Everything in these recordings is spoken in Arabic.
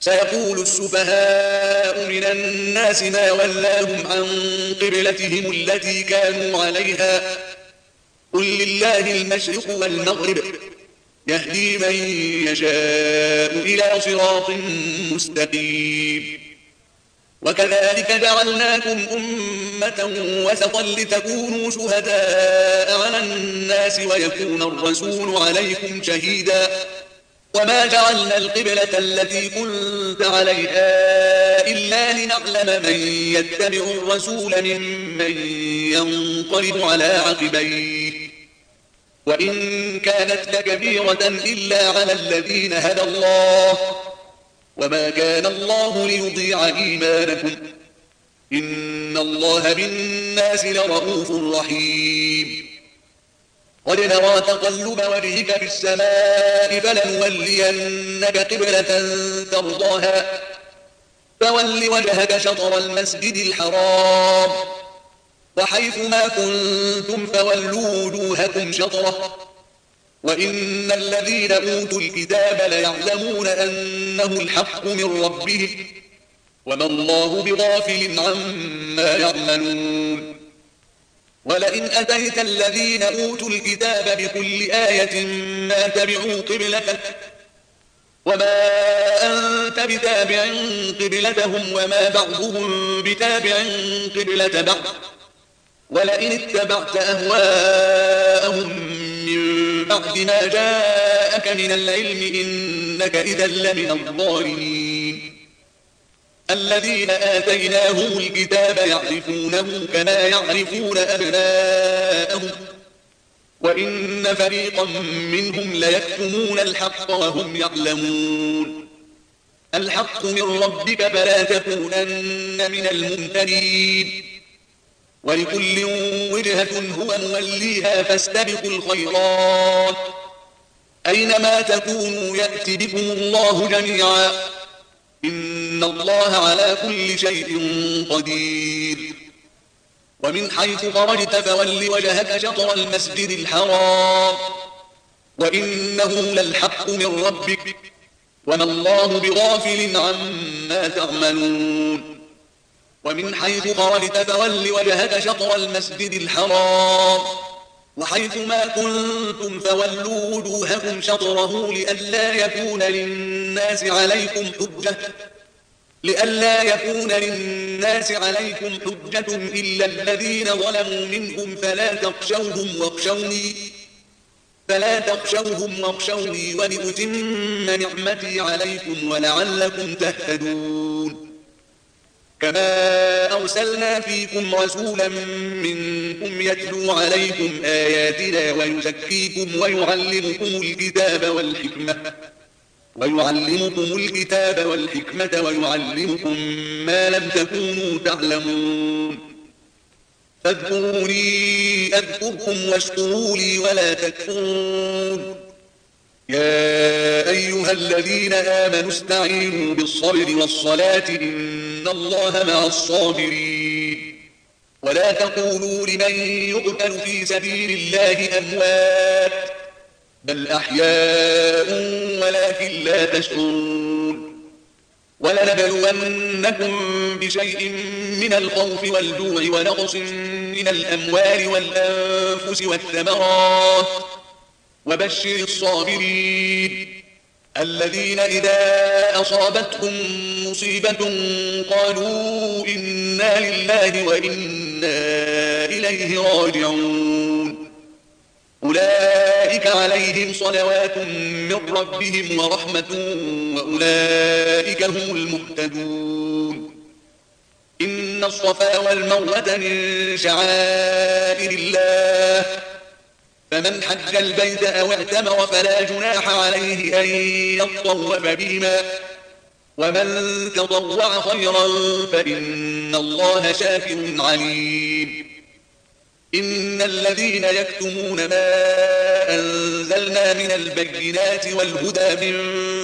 سيقول السفهاء من الناس ما ولاهم عن قبلتهم التي كانوا عليها قل لله المشرق والمغرب يهدي من يشاء إلى صراط مستقيم وكذلك جعلناكم أمة وسطا لتكونوا شهداء على الناس ويكون الرسول عليكم شهيدا وما جعلنا القبلة التي كنت عليها إلا لنعلم من يتبع الرسول ممن ينقلب على عقبيه وإن كانت لكبيرة إلا على الذين هدى الله وما كان الله ليضيع إيمانكم إن الله بالناس لرؤوف رحيم قد نرى تقلب وجهك في السماء فلنولينك قبلة ترضاها فول وجهك شطر المسجد الحرام وحيث ما كنتم فولوا وجوهكم شطره وإن الذين أوتوا الكتاب ليعلمون أنه الحق من ربهم وما الله بغافل عما يعملون ولئن أتيت الذين أوتوا الكتاب بكل آية ما تبعوا قبلتك وما أنت بتابع قبلتهم وما بعضهم بتابع قبلة بعض ولئن اتبعت أهواءهم من بعد ما جاءك من العلم إنك إذا لمن الظالمين الذين آتيناهم الكتاب يعرفونه كما يعرفون أبناءهم وإن فريقا منهم ليكتمون الحق وهم يعلمون الحق من ربك فلا تكونن من الممترين ولكل وجهة هو موليها فاستبقوا الخيرات أينما تكونوا يأتي بكم الله جميعا إن الله على كل شيء قدير ومن حيث خرجت فول وجهك شطر المسجد الحرام وإنه للحق من ربك وما الله بغافل عما تعملون ومن حيث خرجت فول وجهك شطر المسجد الحرام وحيث ما كنتم فولوا وجوهكم شطره لئلا يكون للناس عليكم حجة إلا الذين ظلموا منهم فلا تخشوهم واخشوني ولأتم نعمتي عليكم ولعلكم تهتدون كما أرسلنا فيكم رسولا منكم يتلو عليكم آياتنا ويزكيكم ويعلمكم الكتاب والحكمة ويعلمكم ما لم تكونوا تعلمون فاذكروني أذكركم واشكروا لي ولا تكفرون يا أيها الذين آمنوا استعينوا بالصبر والصلاة إن الله مع الصابرين ولا تقولوا لمن يقتل في سبيل الله أموات بل أحياء ولكن لا تشعرون ولنبلونكم بشيء من الخوف والجوع ونقص من الأموال والأنفس والثمرات وبشر الصابرين الذين إذا أصابتهم مصيبة قالوا إنا لله وإنا إليه راجعون أولئك عليهم صلوات من ربهم ورحمة وأولئك هم المهتدون إن الصفا والمروة من شعائر الله فمن حج البيت أو اعتمر فلا جناح عليه أن يطوف بهما ومن تطوع خيرا فإن الله شاكر عليم إن الذين يكتمون ما أنزلنا من البينات والهدى من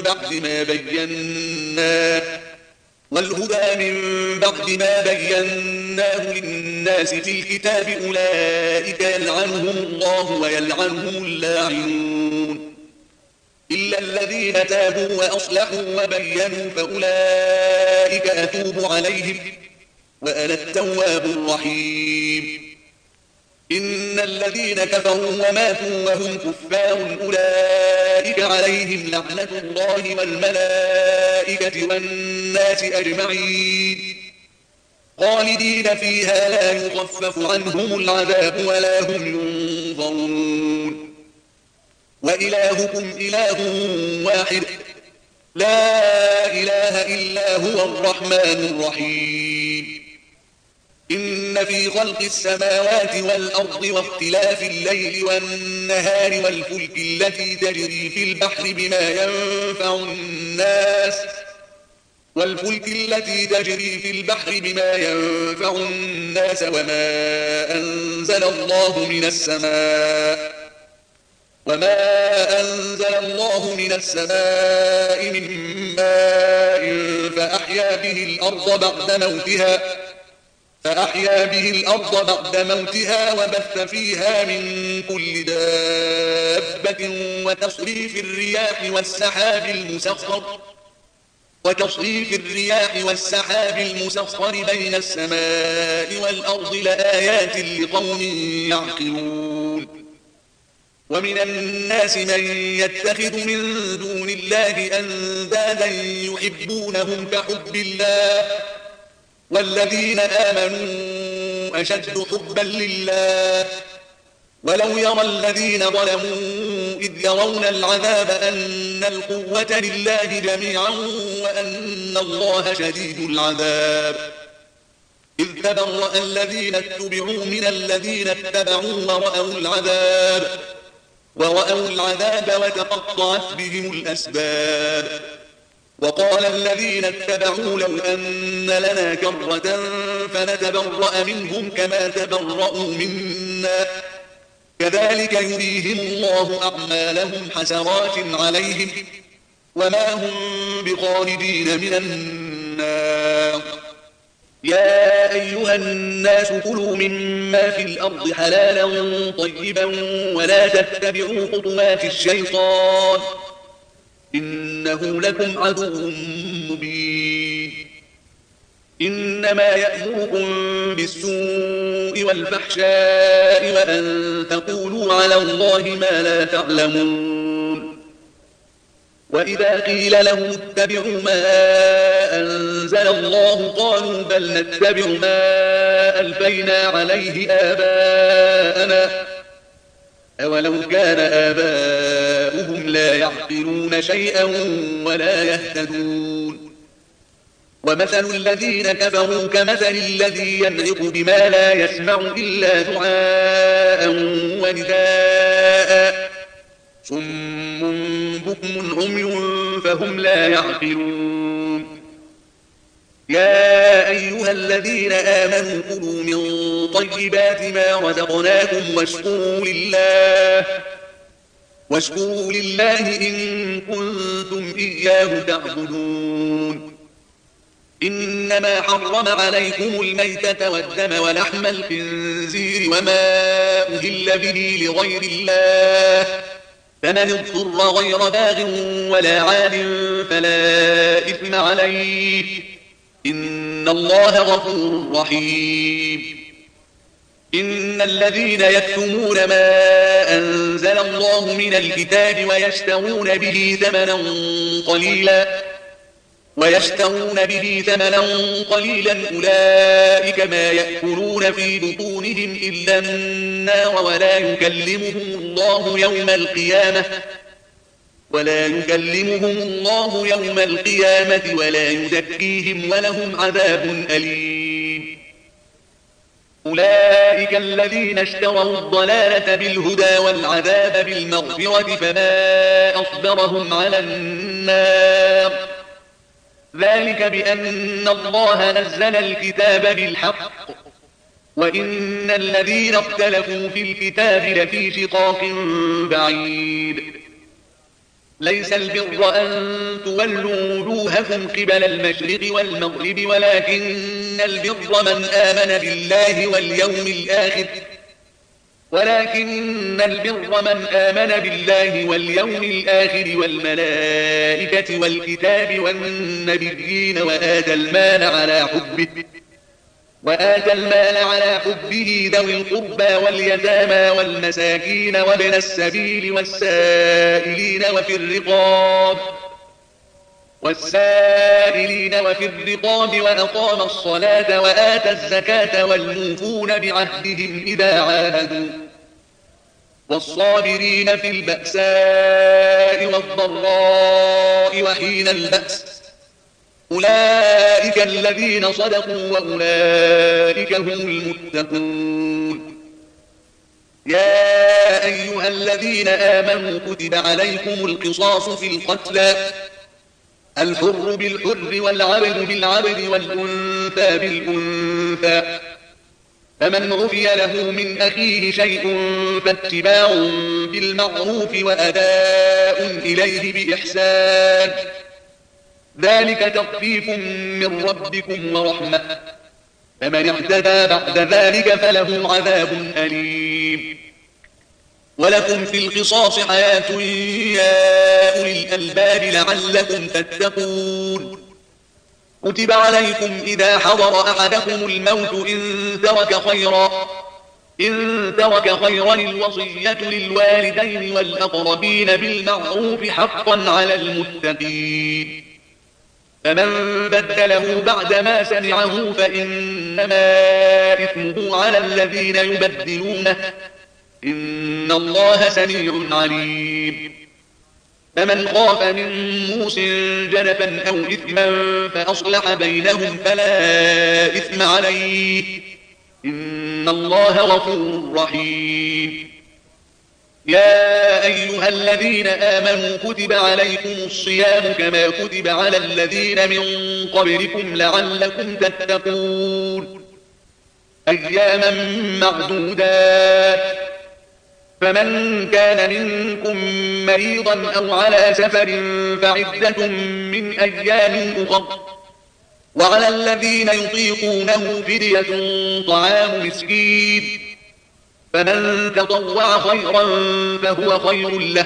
بعد ما بيناه للناس في الكتاب أولئك يلعنهم الله ويلعنهم اللاعنون إلا الذين تابوا وأصلحوا وبينوا فأولئك أتوب عليهم وأنا التواب الرحيم. إن الذين كفروا وماتوا وهم كفار أولئك عليهم لعنة الله والملائكة والناس أجمعين خالدين فيها لا يخفف عنهم العذاب ولا هم ينظرون. وإلهكم إله واحد لا إله إلا هو الرحمن الرحيم. إن في خلق السماوات والأرض واختلاف الليل والنهار والفلك التي تجري في البحر بما ينفع الناس وما أنزل الله من السماء من ماء فأحيا به الأرض بعد موتها وبث فيها من كل دابة وتصريف الرياح والسحاب المسخر بين السماء والأرض لآيات لقوم يعقلون. ومن الناس من يتخذ من دون الله أندادا يحبونهم كحب الله والذين آمنوا أشد حبا لله. ولو يرى الذين ظلموا إذ يرون العذاب أن القوة لله جميعا وأن الله شديد العذاب إذ تبرأ الذين اتبعوا من الذين اتبعوا ورأوا العذاب وتقطعت بهم الأسباب. وقال الذين اتبعوا لو أن لنا كرة فنتبرأ منهم كما تبرأوا منا كذلك يريهم الله أعمالهم حسرات عليهم وما هم بخالدين من النار. يا أيها الناس كلوا مما في الأرض حلالا طيبا ولا تتبعوا خطوات الشيطان إنه لكم عدو مبين. إنما يأمركم بالسوء والفحشاء وأن تقولوا على الله ما لا تعلمون. وإذا قيل لهم اتبعوا ما أنزل الله قالوا بل نتبع ما ألفينا عليه آباءنا أولو كان آباؤهم لا يعقلون شيئا ولا يهتدون. ومثل الذين كفروا كمثل الذي ينعق بما لا يسمع إلا دعاء ونداء صم بكم عمي فهم لا يعقلون. يا أيها الذين آمنوا كلوا من طيبات ما رزقناكم واشكروا لله إن كنتم إياه تعبدون. إنما حرم عليكم الميتة والدم ولحم الخنزير وما أهل به لغير الله فمن اضطر غير باغ ولا عاد فلا إثم عليه إن الله غفور رحيم. إن الذين يكتمون ما أنزل الله من الكتاب ويشترون به ثمنا قليلا أولئك ما يأكلون في بطونهم إلا النار ولا يكلمهم الله يوم القيامة ولا يزكيهم ولهم عذاب أليم. أولئك الذين اشتروا الضلالة بالهدى والعذاب بالمغفرة فما أصبرهم على النار ذلك بأن الله نزل الكتاب بالحق وإن الذين اختلفوا في الكتاب لفي شقاق بعيد. ليس البر أن تولوا وجوهكم قبل المشرق والمغرب ولكن البر من آمن بالله ولكن البر من آمن بالله واليوم الآخر والملائكة والكتاب والنبيين وآتى المال على حبه ذوي القربى واليتامى والمساكين وابن السبيل والسائلين وفي الرقاب وأقام الصلاة وآتى الزكاة والموفون بعهدهم إذا عاهدوا والصابرين في البأساء والضراء وحين البأس أولئك الذين صدقوا وأولئك هم المتقون. يا أيها الذين آمنوا كتب عليكم القصاص في القتلى الحر بالحر والعبد بالعبد والأنثى بالأنثى فمن عفي له من أخيه شيء فاتباع بالمعروف وأداء إليه بإحسان ذلك تخفيف من ربكم ورحمة فمن اعتدى بعد ذلك فله عذاب أليم. ولكم في القصاص حياة يا أولي الألباب لعلكم تتقون. كتب عليكم إذا حضر أحدكم الموت إن ترك خيرا الوصية للوالدين والأقربين بالمعروف حقا على المتقين فمن بدله بعدما سمعه فإنما إثمه على الذين يبدلونه إن الله سميع عليم. فمن خاف من موص جنفا أو إثما فأصلح بينهم فلا إثم عليه إن الله غفور رحيم. يا أيها الذين آمنوا كتب عليكم الصيام كما كتب على الذين من قبلكم لعلكم تتقون أياما معدودات فمن كان منكم مريضا أو على سفر فعدة من أيام أخر وعلى الذين يطيقونه فدية طعام مسكين فمن تطوع خيرا فهو خير له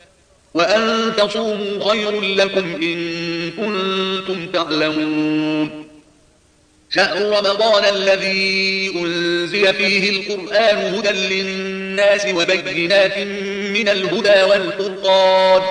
وأن تصوموا خير لكم إن كنتم تعلمون. شهر رمضان الذي أنزل فيه القرآن هدى للناس وبينات من الهدى والفرقان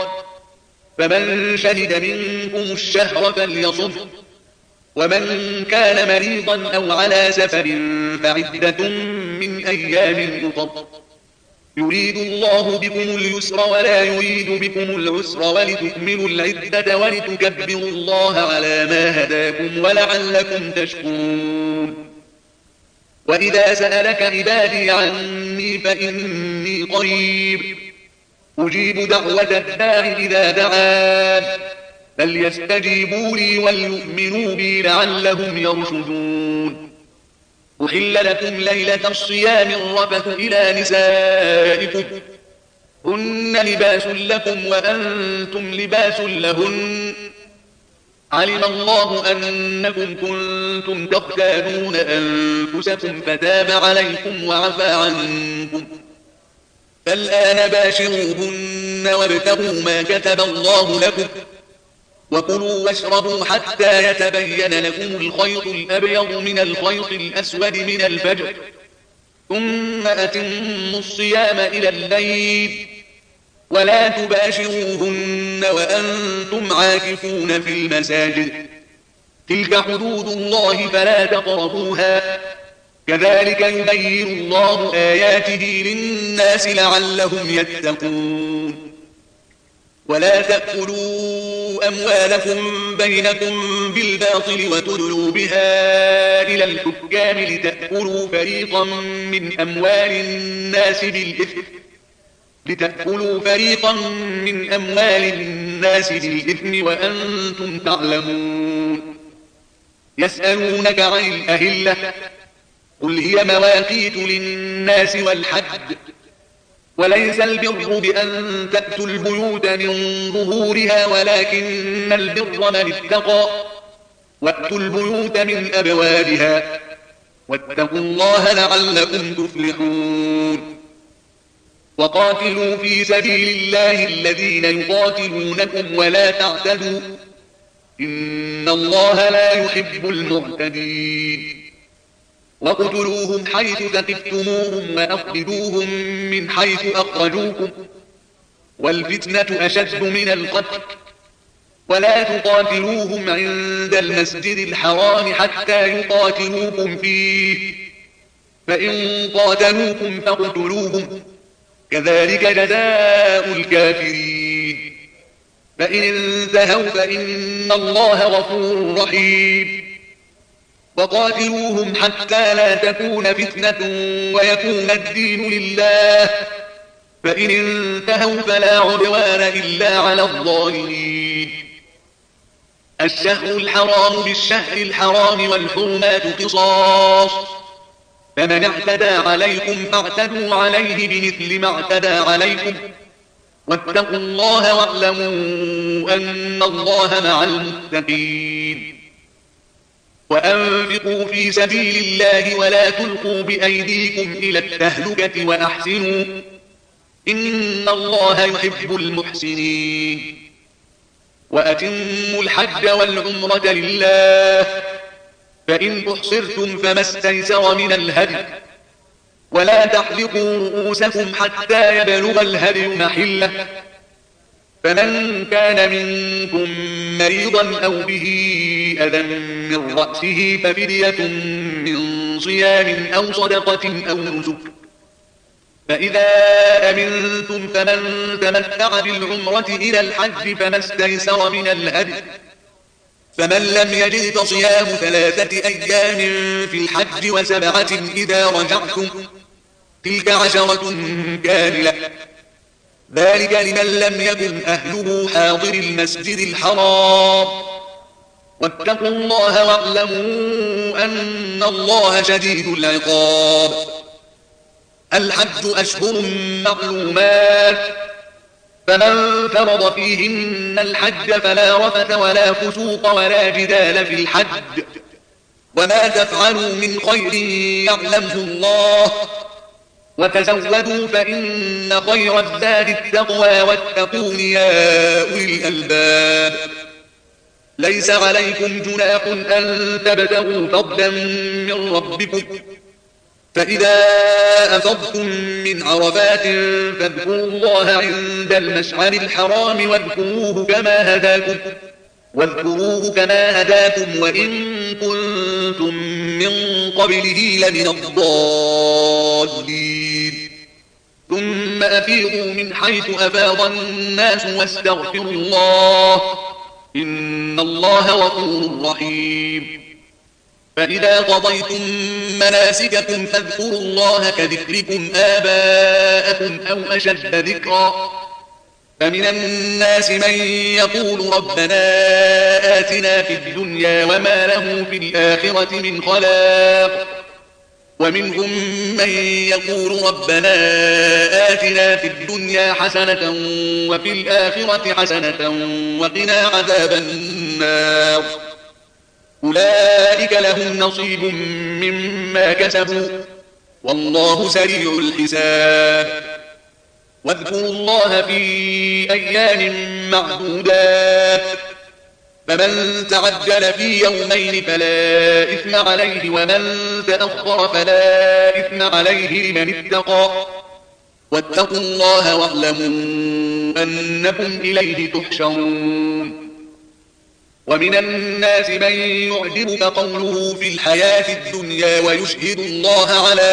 فمن شهد منكم الشهر فليصم ومن كان مريضا أو على سفر فعدة من أيام أخر يريد الله بكم اليسر ولا يريد بكم العسر ولتكملوا العدة ولتكبروا الله على ما هداكم ولعلكم تشكرون. وإذا سألك عبادي عني فإني قريب أجيب دعوة الداع إذا دعان فليستجيبوا لي وليؤمنوا بي لعلهم يرشدون. أحل لكم ليلة الصيام الرفث إلى نسائكم هن لباس لكم وأنتم لباس لهن علم الله أنكم كنتم تختانون أنفسكم فتاب عليكم وعفى عنكم فالآن باشروهن وابتغوا ما كتب الله لكم وكلوا واشربوا حتى يتبين لكم الخيط الأبيض من الخيط الأسود من الفجر ثم أتموا الصيام إلى الليل ولا تباشروهن وأنتم عاكفون في المساجد تلك حدود الله فلا تقربوها كذلك يبين الله آياته للناس لعلهم يتقون. ولا تأكلوا أموالكم بينكم بالباطل وتدلوا بها إلى الحكام لتأكلوا فريقا من أموال الناس بالإثم وأنتم تعلمون. يسألونك عن الأهلة قل هي مواقيت للناس والحج وليس البر بأن تأتوا البيوت من ظهورها ولكن البر من اتقى وأتوا البيوت من أبوابها واتقوا الله لعلكم تفلحون. وقاتلوا في سبيل الله الذين يقاتلونكم ولا تعتدوا إن الله لا يحب المعتدين وقتلوهم حيث ثقفتموهم وأخرجوهم من حيث أخرجوكم والفتنة أشد من القتل ولا تقاتلوهم عند المسجد الحرام حتى يقاتلوكم فيه فإن قاتلوكم فاقتلوهم كذلك جزاء الكافرين فإن انتهوا فإن الله غفور رحيم وقاتلوهم حتى لا تكون فتنة ويكون الدين لله فإن انتهوا فلا عدوان إلا على الظالمين الشهر الحرام بالشهر الحرام والحرمات قصاص فمن اعتدى عليكم فاعتدوا عليه بمثل ما اعتدى عليكم واتقوا الله واعلموا أن الله مع المتقين وأنفقوا في سبيل الله ولا تلقوا بأيديكم إلى التهلكة وأحسنوا إن الله يحب المحسنين وأتموا الحج والعمرة لله فإن أحصرتم فما استيسر من الهدي ولا تحلقوا رؤوسكم حتى يبلغ الهدي محله فمن كان منكم مريضا أو به أذى من رأسه ففدية من صيام أو صدقة أو نسك فإذا أمنتم فمن تمتع بالعمرة إلى الحج فما استيسر من الهدي فمن لم يجد فصيام 3 أيام في الحج و7 إذا رجعتم تلك 10 كاملة ذلك لمن لم يكن أهله حاضر المسجد الحرام واتقوا الله واعلموا أن الله شديد العقاب الحج أشهر معلومات فمن فرض فيهن الحج فلا رفث ولا فسوق ولا جدال في الحج وما تفعلوا من خير يعلمه الله وتزودوا فإن خير الزاد التقوى واتقون يا أولي الألباب ليس عليكم جناح أن تبتغوا فضلا من ربكم فإذا أفضتم من عرفات فاذكروا الله عند المشعر الحرام واذكروه كما هداكم وإن كنتم من قبله لمن الضالين ثم أفيضوا من حيث أفاض الناس واستغفروا الله إن الله غفور رحيم فإذا قضيتم مناسككم فاذكروا الله كذكركم آباءكم أو أشد ذكرا فمن الناس من يقول ربنا آتنا في الدنيا وما له في الآخرة من خلاق ومنهم من يقول ربنا آتنا في الدنيا حسنة وفي الآخرة حسنة وقنا عذاب النار أولئك لهم نصيب مما كسبوا والله سريع الحساب واذكروا الله في أيام معدودات فمن تعجل في يومين فلا إثم عليه ومن تأخر فلا إثم عليه لمن اتقى واتقوا الله واعلموا أنكم إليه تحشرون ومن الناس من يعجبك قوله في الحياة الدنيا ويشهد الله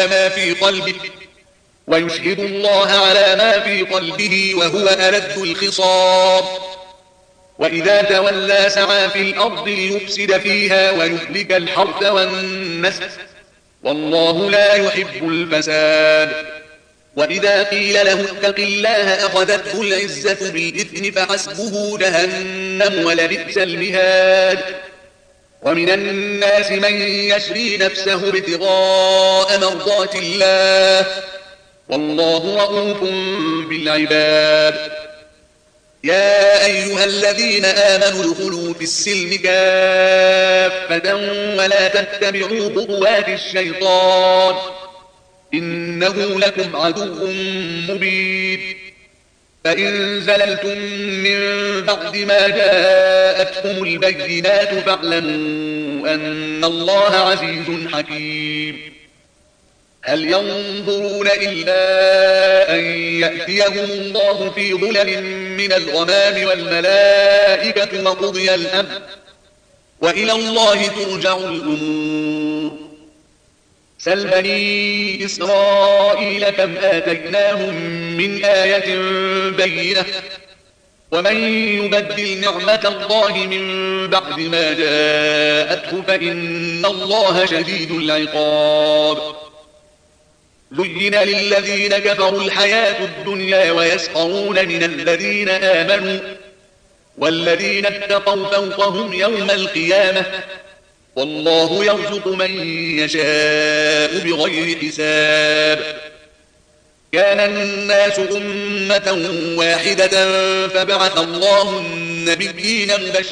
على ما في قلبه وهو ألد الخصام وإذا تولى سعى في الأرض ليفسد فيها ويهلك الحرث والنسل والله لا يحب الفساد وإذا قيل له اتق الله أخذته العزة بالإثم فحسبه جهنم ولبئس المهاد ومن الناس من يشري نفسه ابتغاء مرضات الله والله رؤوف بالعباد يا أيها الذين آمنوا ادخلوا في السلم كافة ولا تتبعوا خطوات الشيطان إنه لكم عدو مبين. فإن زللتم من بعد ما جاءتكم البينات فاعلموا أن الله عزيز حكيم. هل ينظرون إلا أن يأتيهم الله في ظلل من الغمام والملائكة وقضي الأمر وإلى الله ترجع الأمور. سل بني إسرائيل كم آتيناهم من آية بينة ومن يبدل نعمة الله من بعد ما جاءته فإن الله شديد العقاب. زين للذين كفروا الحياة الدنيا ويسخرون من الذين آمنوا والذين اتقوا فوقهم يوم القيامة والله يرزق من يشاء بغير حساب. كان الناس أمة واحدة فبعث الله النبيين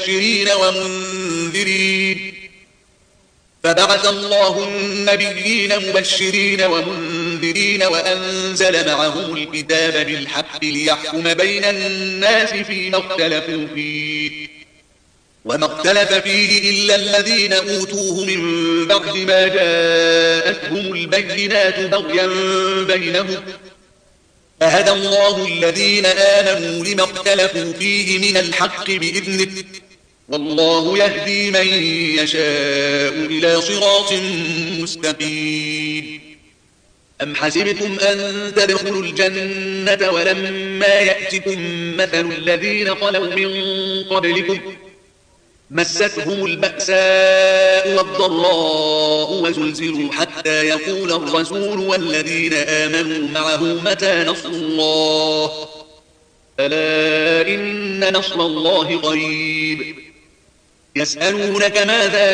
مبشرين ومنذرين وأنزل معهم الكتاب بالحق ليحكم بين الناس فيما اختلفوا فيه وما اختلف فيه إلا الذين أوتوه من بعد ما جاءتهم البينات بغيا بينهم فهدى الله الذين آمنوا لما اختلفوا فيه من الحق بإذنه والله يهدي من يشاء إلى صراط مستقيم. أم حسبتم أن تدخلوا الجنة ولما يأتكم مثل الذين خلوا من قبلكم مستهم البأساء والضراء وزلزلوا حتى يقول الرسول والذين آمنوا معه متى نصر الله ألا إن نصر الله قريب. يسألونك ماذا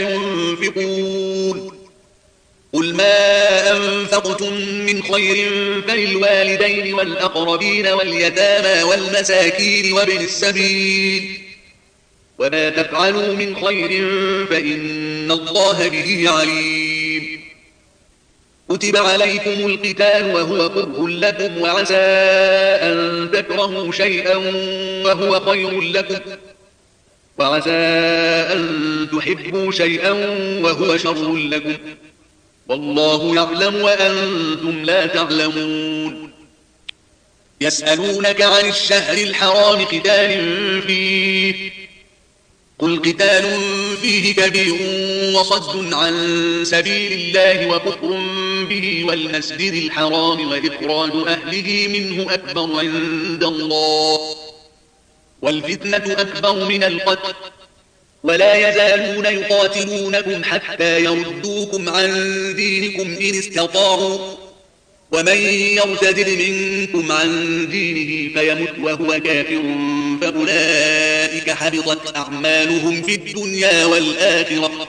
ينفقون قل ما أنفقتم من خير فللوالدين والأقربين واليتامى والمساكين وابن السبيل وما تفعلوا من خير فإن الله به عليم. كتب عليكم القتال وهو كره لكم وعسى أن تكرهوا شيئا وهو خير لكم وعسى أن تحبوا شيئا وهو شر لكم والله يعلم وأنتم لا تعلمون. يسألونك عن الشهر الحرام قتال فيه قل قتال فيه كبير وصد عن سبيل الله وكفر به والمسجد الحرام وإخراج أهله منه أكبر عند الله والفتنة أكبر من القتل ولا يزالون يقاتلونكم حتى يردوكم عن دينكم إن استطاعوا ومن يرتد منكم عن دينه فيمت وهو كافر فأولئك حبطت أعمالهم في الدنيا والآخرة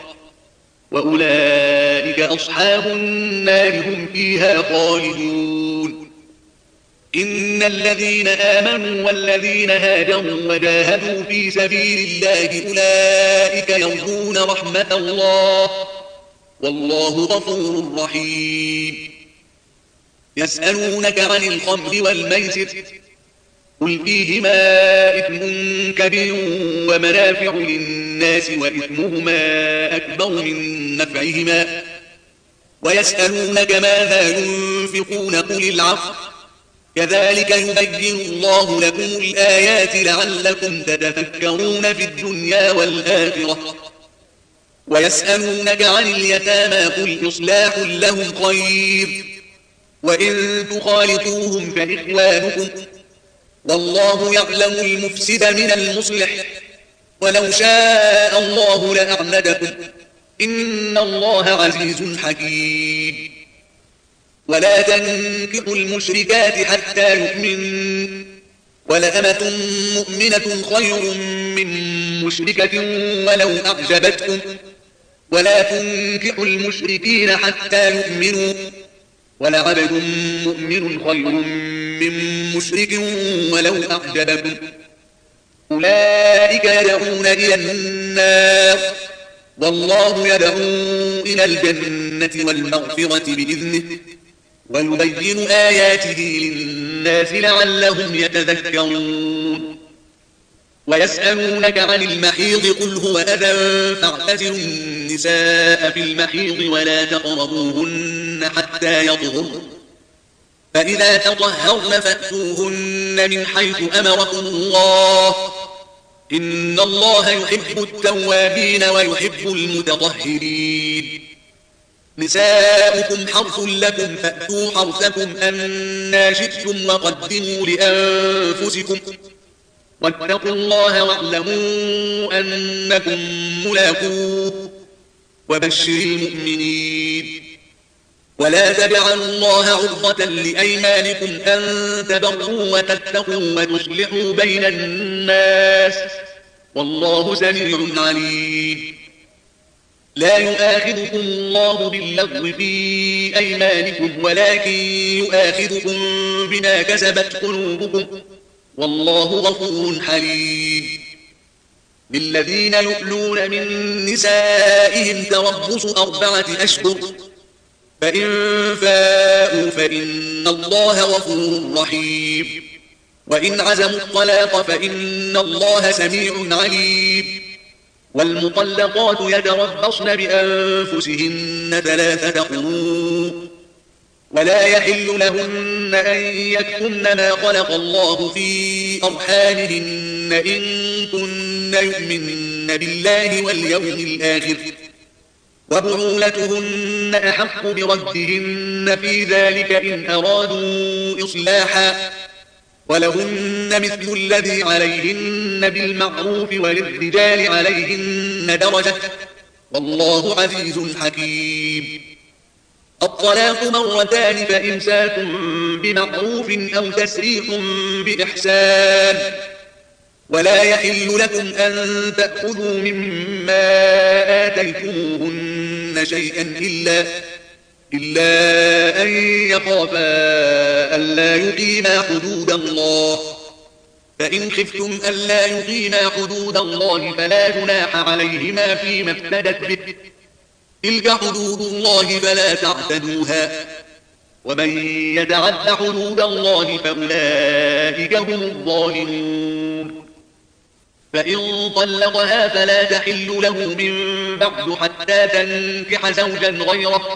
وأولئك أصحاب النار هم فيها خالدون. إن الذين آمنوا والذين هاجروا وجاهدوا في سبيل الله أولئك يرجون رحمة الله والله غفور رحيم. يسألونك عن الخمر والميسر قل فيهما إثم كبير ومنافع للناس وإثمهما أكبر من نفعهما ويسألونك ماذا ينفقون قل العفو كذلك يبين الله لكم الآيات لعلكم تتفكرون في الدنيا والآخرة. ويسألونك عن اليتامى قل إصلاح لهم خير وإن تخالطوهم فإخوانكم والله يعلم المفسد من المصلح ولو شاء الله لأعنتكم إن الله عزيز حكيم. ولا تنكحوا المشركات حتى يؤمنوا ولأمة مؤمنة خير من مشركة ولو أعجبتكم ولا تنكحوا المشركين حتى يؤمنوا ولعبد مؤمن خير من مشرك ولو أعجبكم أولئك يدعون إلى النار والله يدعو إلى الجنة والمغفرة بإذنه ويبين آياته للناس لعلهم يتذكرون. ويسألونك عن المحيض قل هو أذى فاعتزلوا النساء في المحيض ولا تقربوهن حتى يطهرن، فإذا تطهرن فأتوهن من حيث أمركم الله إن الله يحب التوابين ويحب المتطهرين. نساؤكم حرث لكم فأتوا حرثكم أنى شئتم وقدموا لأنفسكم واتقوا الله واعلموا أنكم ملاقوه وبشر المؤمنين. ولا تجعلوا الله عرضة لأيمانكم أن تبروا وتتقوا وتصلحوا بين الناس والله سميع عليم. لا يؤاخذكم الله باللغو في أيمانكم ولكن يؤاخذكم بما كسبت قلوبكم والله غفور حليم. للذين يؤلون من نسائهم تربص 4 أشهر فإن فاءوا فإن الله غفور رحيم. وإن عزموا الطلاق فإن الله سميع عليم. والمطلقات يتربصن بأنفسهن 3 قروء ولا يحل لهن أن يكتمن ما خلق الله في أرحامهن إن كن يؤمن بالله واليوم الآخر وبعولتهن أحق بردهن في ذلك إن أرادوا إصلاحا ولهن مثل الذي عليهن بالمعروف وللرجال عليهن درجة والله عزيز حكيم. الطلاق 2 فإمساك بمعروف أو تسريح بإحسان ولا يحل لكم أن تأخذوا مما آتيتموهن شيئا إلا أن يخافا ألا يقيما حدود الله فإن خفتم ألا يقيما حدود الله فلا جناح عليهما فيما افتدت به تلك حدود الله فلا تعتدوها ومن يتعد حدود الله فأولئك هم الظالمون. فإن طلقها فلا تحل له من بعد حتى تنكح زوجا غيره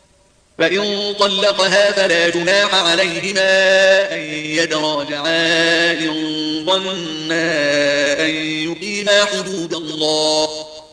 فإن طلقها فلا جناح عليهما أن يتراجعا إن ظنا أن يقيما حدود الله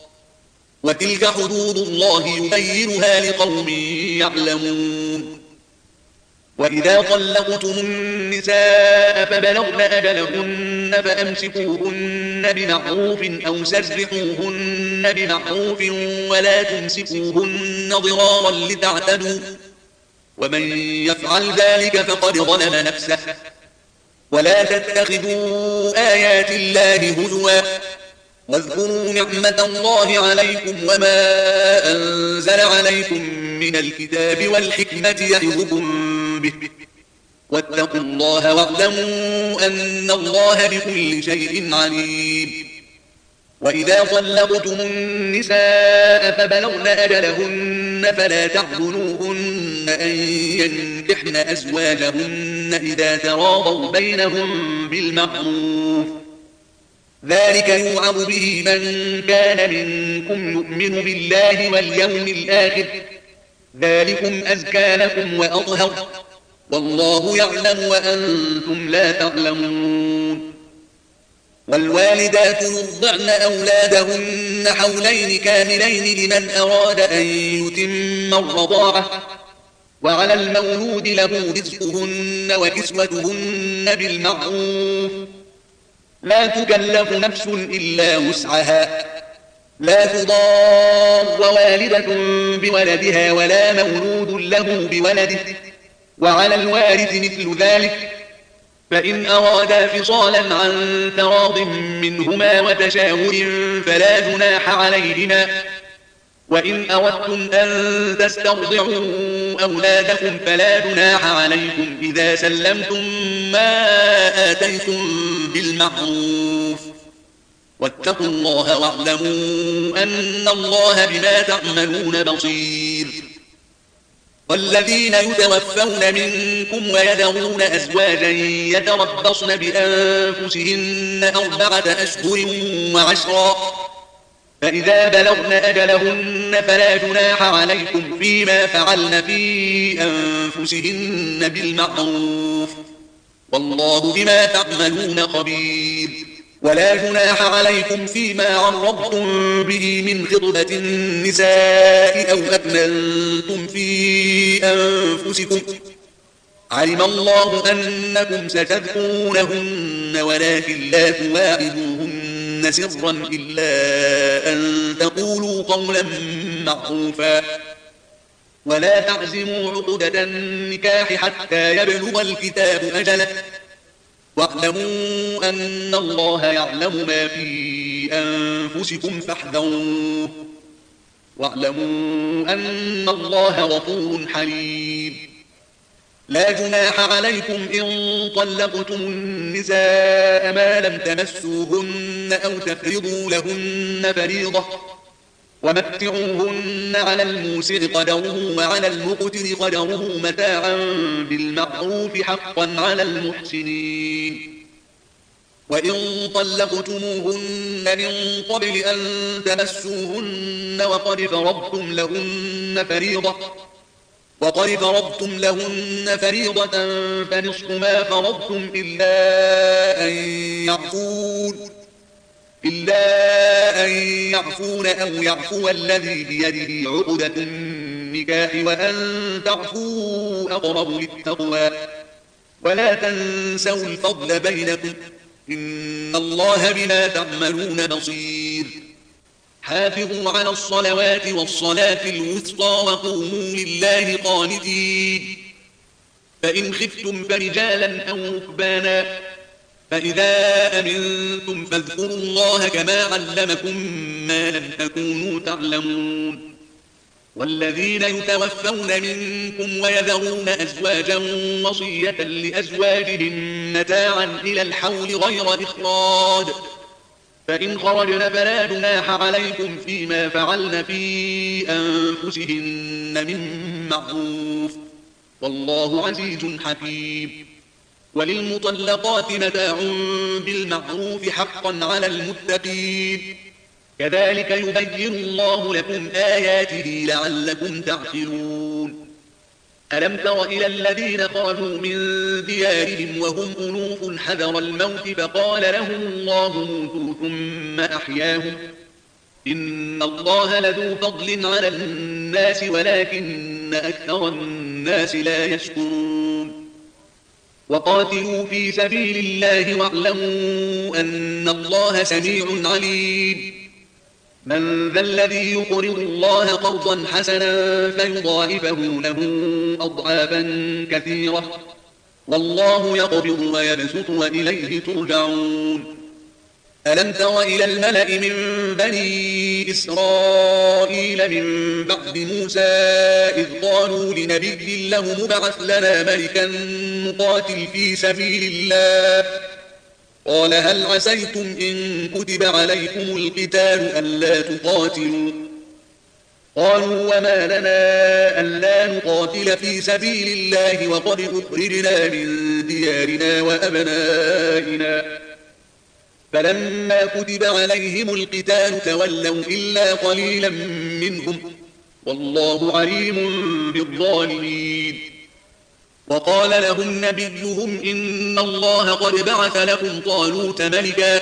وتلك حدود الله يبينها لقوم يعلمون. وإذا طلقتم النساء فبلغن أجلهن فأمسكوهن بمعروف أو سرحوهن بمعروف ولا تمسكوهن ضرارا لتعتدوا ومن يفعل ذلك فقد ظلم نفسه. ولا تتخذوا آيات الله هزوا واذكروا نعمة الله عليكم وما أنزل عليكم من الكتاب والحكمة يعظكم به واتقوا الله واعلموا أن الله بكل شيء عليم. وإذا طلقتم النساء فبلغن أجلهن فلا تعضلوهن أن ينكحن أزواجهن إذا تراضوا بينهم بالمعروف ذلك يوعظ به من كان منكم يؤمن بالله واليوم الآخر ذلكم أزكى لكم وأطهر والله يعلم وأنتم لا تعلمون. والوالدات يرضعن أولادهن حولين كاملين لمن أراد أن يتم الرضاعة وعلى المولود له رزقهن وكسوتهن بالمعروف لا تكلف نفس إلا وسعها لا تضار والدة بولدها ولا مولود له بولده وعلى الوارث مثل ذلك فإن أرادا فصالا عن تراض منهما وتشاور فلا جناح عليهما وإن أردتم أن تسترضعوا أولادكم فلا جناح عليكم إذا سلمتم ما آتيتم بالمعروف واتقوا الله واعلموا أن الله بما تعملون بصير. والذين يتوفون منكم ويذرون أزواجا يتربصن بأنفسهن 4 أشهر و10، فإذا بلغن أجلهن فلا جناح عليكم فيما فعلن في أنفسهن بالمعروف، والله بما تعملون خبير. ولا جناح عليكم فيما عرضتم به من خطبة النساء أو أكننتم في أنفسكم، علم الله أنكم ستذكرونهن ولكن لا تواعدوهن سرا إلا أن تقولوا قولا معروفا. ولا تعزموا عقدة النكاح حتى يبلغ الكتاب أجله، واعلموا أن الله يعلم ما في أنفسكم فاحذروه، واعلموا أن الله غفور حليم. لا جناح عليكم إن طلقتم النساء ما لم تمسوهن أو تفرضوا لهن فريضة، ومتعوهن على الموسع قدره وعلى المقتر قدره متاعا بالمعروف حقا على المحسنين. وإن طلقتموهن من قبل أن تمسوهن وقد فرضتم لهن فريضة فنصف ما فرضتم إلا أن يعفون أو يعفو الذي بيده عقدة النكاح، وأن تعفوا أقرب للتقوى، ولا تنسوا الفضل بينكم، إن الله بما تعملون بصير. حافظوا على الصلوات والصلاة الوسطى وقوموا لله قانتين. فإن خفتم فرجالا أو ركبانا، فإذا أمنتم فاذكروا الله كما علمكم ما لم تكونوا تعلمون. والذين يتوفون منكم ويذرون أزواجا وصية لأزواجهم متاعا إلى الحول غير إخراج، فإن خرجن فلا جناح عليكم فيما فعلن في أنفسهن من معروف، والله عزيز حكيم. وللمطلقات متاع بالمعروف حقا على المتقين، كذلك يبين الله لكم آياته لعلكم تعقلون. ألم تر إلى الذين خرجوا من ديارهم وهم ألوف حذر الموت فقال لهم الله موتوا ثم أحياهم، إن الله لذو فضل على الناس ولكن أكثر الناس لا يشكرون. وقاتلوا في سبيل الله واعلموا أن الله سميع عليم. من ذا الذي يقرض الله قرضا حسنا فيضاعفه له أضعافا كثيرة، والله يقبض ويبسط وإليه ترجعون. ألم تر إلى الملأ من بني إسرائيل من بعد موسى إذ قالوا لنبي له ابعث لنا ملكا نقاتل في سبيل الله، قال هل عسيتم إن كتب عليكم القتال ألا تقاتلوا؟ قالوا وما لنا ألا نقاتل في سبيل الله وقد أخرجنا من ديارنا وأبنائنا، فلما كتب عليهم القتال تولوا إلا قليلا منهم، والله عليم بالظالمين. وقال لهم نبيهم إن الله قد بعث لكم طالوت ملكا،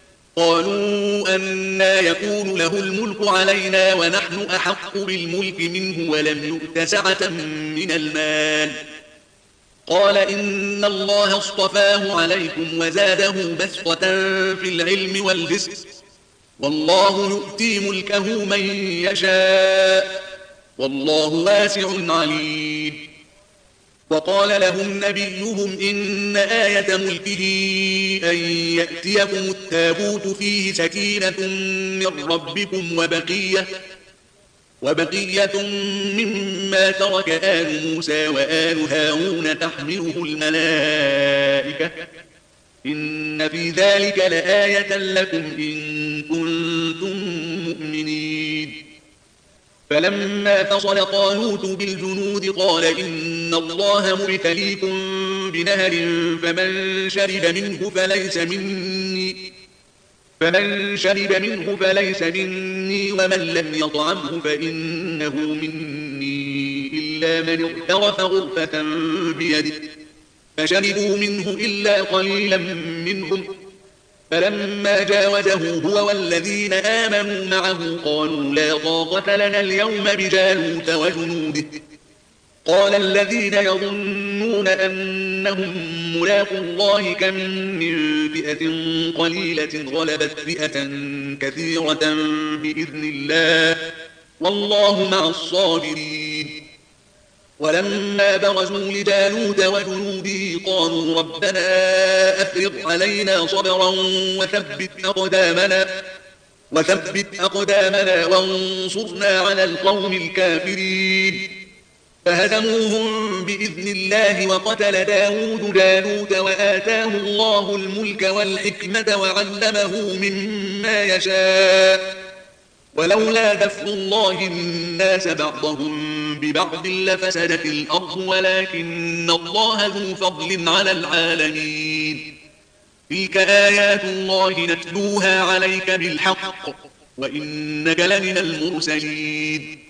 قالوا أنى يكون له الملك علينا ونحن أحق بالملك منه ولم يؤت سعة من المال، قال إن الله اصطفاه عليكم وزاده بسطة في العلم والجسم، والله يؤتي ملكه من يشاء، والله واسع عليم. وقال لهم نبيهم إن آية ملكه أن يأتيكم التابوت فيه سكينة من ربكم وبقية مما ترك آل موسى وآل هارون تحمله الملائكة، إن في ذلك لآية لكم إن كنتم مؤمنين. فلما فصل طالوت بالجنود قال إن الله مبتليكم بنهر فمن شرب منه فليس مني ومن لم يطعمه فإنه مني إلا من اغترف غرفة بيده فشربوا منه إلا قليلا منهم فلما جاوزه هو والذين آمنوا معه قالوا لا طاقة لنا اليوم بجالوت وجنوده قال الذين يظنون أنهم ملاقوا الله كم من فئة قليلة غلبت فئة كثيرة بإذن الله والله مع الصابرين ولما برزوا لجالوت وجنوده قالوا ربنا أفرغ علينا صبرا وثبت أقدامنا وانصرنا على القوم الكافرين فهزموهم بإذن الله وقتل داود جالوت وآتاه الله الملك والحكمة وعلمه مما يشاء ولولا دفع الله الناس بعضهم ببعض لفسدت الأرض ولكن الله ذو فضل على العالمين تلك آيات الله نتلوها عليك بالحق وإنك لمن المرسلين